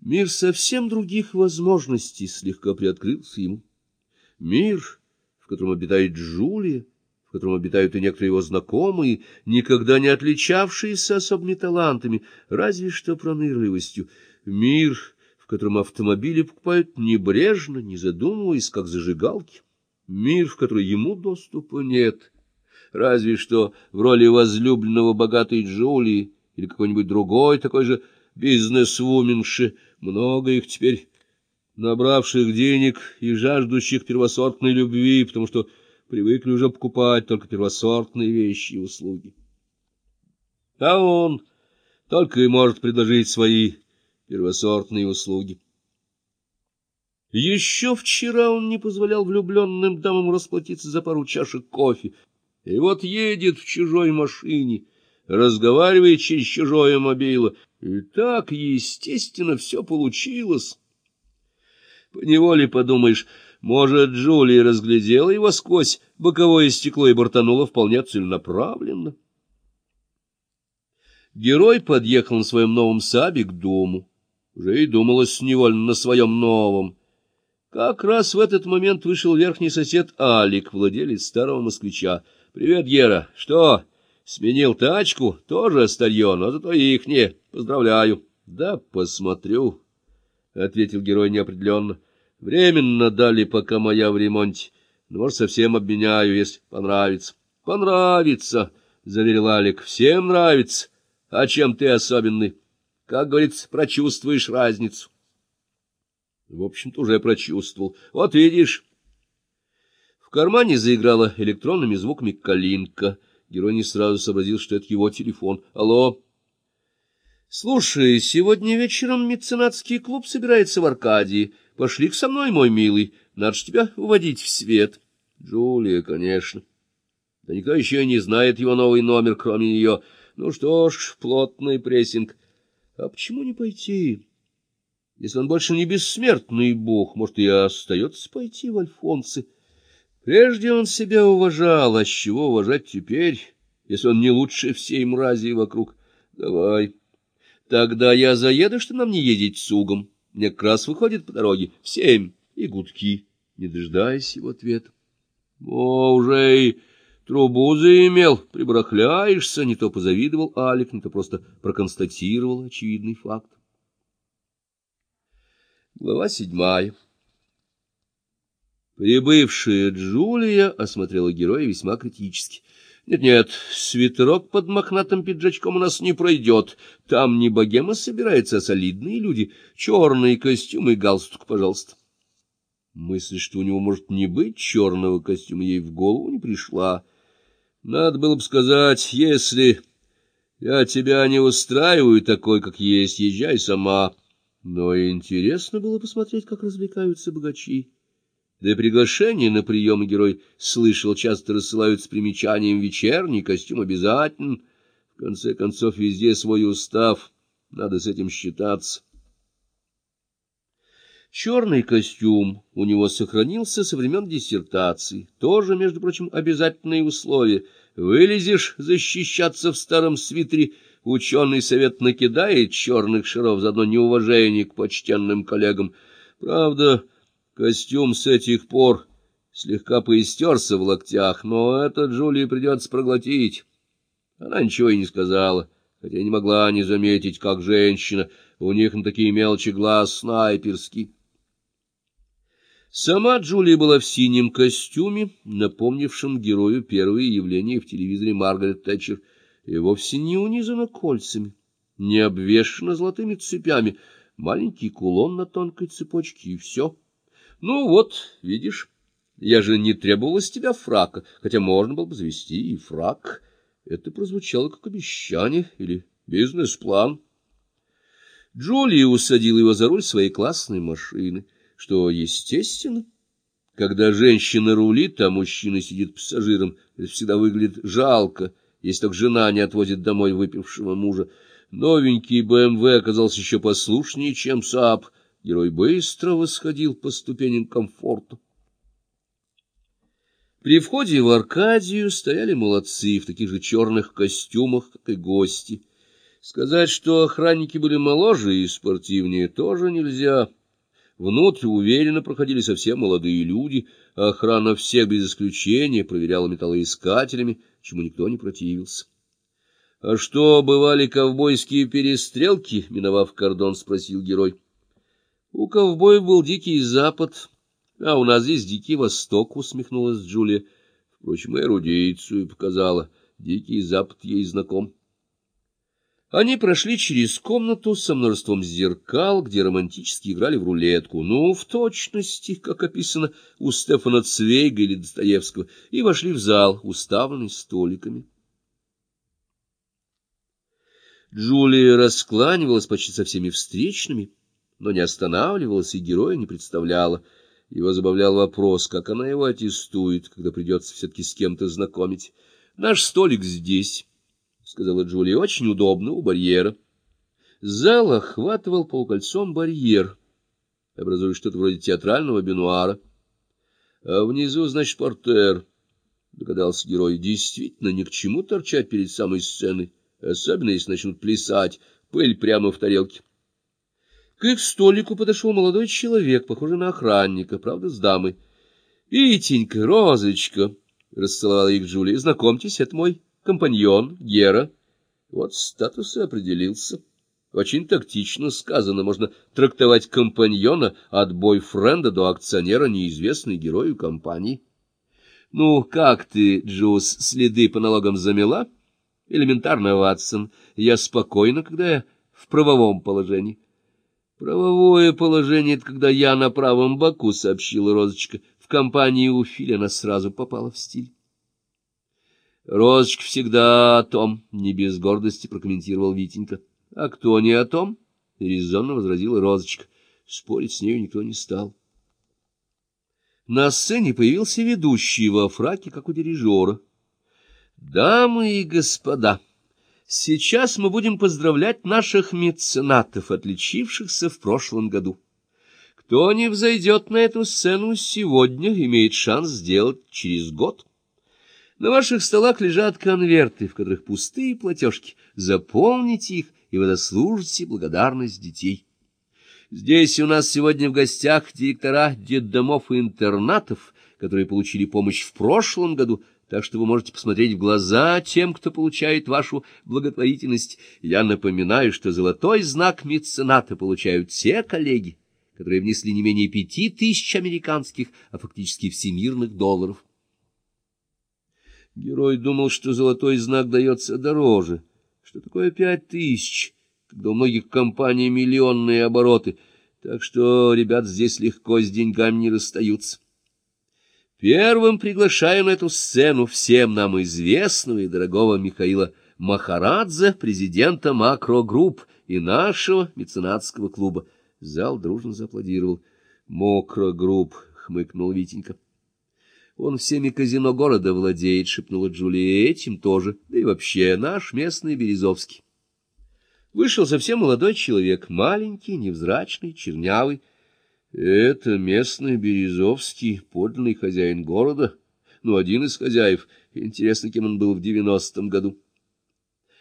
Мир совсем других возможностей слегка приоткрылся ему. Мир, в котором обитает Джулия, в котором обитают и некоторые его знакомые, никогда не отличавшиеся особыми талантами, разве что пронырливостью. Мир, в котором автомобили покупают небрежно, не задумываясь, как зажигалки. Мир, в который ему доступа нет, разве что в роли возлюбленного богатой Джулии или какой-нибудь другой такой же бизнес-вуменши. Много их теперь, набравших денег и жаждущих первосортной любви, потому что привыкли уже покупать только первосортные вещи и услуги. А он только и может предложить свои первосортные услуги. Еще вчера он не позволял влюбленным дамам расплатиться за пару чашек кофе, и вот едет в чужой машине, разговаривает через чужое мобило, и так, естественно, все получилось. Поневоле подумаешь, может, Джулия разглядела его сквозь боковое стекло и бортанула вполне целенаправленно. Герой подъехал на своем новом Саабе к дому. Уже и думалось невольно на своем новом. Как раз в этот момент вышел верхний сосед Алик, владелец старого москвича. — Привет, Гера. Что, сменил тачку? Тоже старье, но зато ихнее. Поздравляю. — Да, посмотрю, — ответил герой неопределенно. — Временно дали, пока моя в ремонте. Но, может, совсем обменяю, если понравится. — Понравится, — заверил Алик. — Всем нравится. А чем ты особенный? Как говорится, прочувствуешь разницу. В общем-то, уже прочувствовал. Вот видишь. В кармане заиграла электронными звуками калинка. Герой не сразу сообразил, что это его телефон. Алло. Слушай, сегодня вечером меценатский клуб собирается в Аркадии. Пошли со мной, мой милый. Надо ж тебя уводить в свет. Джулия, конечно. Да никто еще и не знает его новый номер, кроме нее. Ну что ж, плотный прессинг. А почему не пойти? Если он больше не бессмертный бог, может, и остается пойти в альфонсы. Прежде он себя уважал, а с чего уважать теперь, если он не лучше всей мрази вокруг? Давай. Тогда я заеду, что нам не ездить с Угом. Мне как раз выходит по дороге в 7 и гудки, не дожидаясь его ответа. О, уже и трубу заимел, прибарахляешься, не то позавидовал Алик, не то просто проконстатировал очевидный факт. Глава 7. Прибывшая Джулия осмотрела героя весьма критически. Нет, свитерок под мохнатым пиджачком у нас не пройдет. Там не богема собирается, а солидные люди. Черный костюм и галстук, пожалуйста. Мысль, что у него может не быть черного костюма, ей в голову не пришла. Надо было бы сказать, если я тебя не устраиваю такой, как есть, езжай сама. Но интересно было посмотреть, как развлекаются богачи. Да и приглашение на приемы герой слышал, часто рассылают с примечанием «вечерний костюм обязательно». В конце концов, везде свой устав, надо с этим считаться. Черный костюм у него сохранился со времен диссертации, тоже, между прочим, обязательные условия. Вылезешь защищаться в старом свитере, ученый совет накидает черных шаров, заодно неуважение к почтенным коллегам. Правда, костюм с этих пор слегка поистерся в локтях, но это Джулии придется проглотить. Она ничего и не сказала, хотя не могла не заметить, как женщина, у них на такие мелочи глаз снайперский. Сама Джулия была в синем костюме, напомнившем герою первые явления в телевизоре Маргарет Тэтчер, и вовсе не унизана кольцами, не обвешана золотыми цепями, маленький кулон на тонкой цепочке, и все. Ну вот, видишь, я же не требовала с тебя фрака, хотя можно было бы завести и фрак. Это прозвучало как обещание или бизнес-план. Джулия усадила его за руль своей классной машины, что естественно. Когда женщина рулит, а мужчина сидит пассажиром, это всегда выглядит жалко, если только жена не отвозит домой выпившего мужа. Новенький БМВ оказался еще послушнее, чем Saab. Герой быстро восходил по ступеням комфорта. При входе в Аркадию стояли молодцы в таких же черных костюмах, как и гости. Сказать, что охранники были моложе и спортивнее, тоже нельзя. Внутрь уверенно проходили совсем молодые люди, а охрана всех без исключения проверяла металлоискателями, чему никто не противился. — А что, бывали ковбойские перестрелки? — миновав кордон, спросил герой. — У ковбоев был Дикий Запад, а у нас здесь Дикий Восток, — усмехнулась Джулия. Впрочем, эрудицию показала. Дикий Запад ей знаком. Они прошли через комнату со множеством зеркал, где романтически играли в рулетку, ну, в точности, как описано у Стефана Цвейга или Достоевского, и вошли в зал, уставленный столиками. Джулия раскланивалась почти со всеми встречными, но не останавливалась и героя не представляла. Его забавлял вопрос, как она его аттестует, когда придется все-таки с кем-то знакомить. — Наш столик здесь, — сказала Джулия, — очень удобно, у барьера. Зал охватывал полукольцом барьер, образуя что-то вроде театрального бенуара. — А внизу, значит, портер, — догадался герой. — Действительно, ни к чему торчать перед самой сценой, особенно если начнут плясать, пыль прямо в тарелке. К их столику подошел молодой человек, похожий на охранника, правда, с дамой. — Витенька, Розочка, — расцеловала их Джулия, — знакомьтесь, это мой компаньон Гера. Вот статус и определился. Очень тактично сказано, можно трактовать компаньона от бойфренда до акционера, неизвестной герою компании. — Ну, как ты, Джуз, следы по налогам замела? — Элементарно, Ватсон. Я спокойна, когда я в правовом положении. — Правовое положение — это когда я на правом боку, — сообщила Розочка. В компании у Филя она сразу попала в стиль. — Розочка всегда о том, — не без гордости прокомментировал Витенька. — А кто не о том? — резонно возразила Розочка. Спорить с нею никто не стал. На сцене появился ведущий во фраке, как у дирижера. — Дамы и господа! Сейчас мы будем поздравлять наших меценатов, отличившихся в прошлом году. Кто не взойдет на эту сцену сегодня, имеет шанс сделать через год. На ваших столах лежат конверты, в которых пустые платежки. Заполните их, и вы заслужите благодарность детей. Здесь у нас сегодня в гостях директора детдомов и интернатов, которые получили помощь в прошлом году, так что вы можете посмотреть в глаза тем, кто получает вашу благотворительность. Я напоминаю, что золотой знак мецената получают те коллеги, которые внесли не менее 5000 американских, а фактически всемирных долларов. Герой думал, что золотой знак дается дороже. Что такое 5000, когда у многих компаний миллионные обороты, так что ребят здесь легко с деньгами не расстаются. Первым приглашаю на эту сцену всем нам известного и дорогого Михаила Махарадзе, президента Макро-групп и нашего меценатского клуба. Зал дружно зааплодировал. «Мокро-групп», — хмыкнул Витенька. «Он всеми казино города владеет», — шепнула Джулия, — «этим тоже, да и вообще наш местный Березовский». Вышел совсем молодой человек, маленький, невзрачный, чернявый. Это местный Березовский, подлинный хозяин города, ну, один из хозяев. Интересно, кем он был в 90-м году.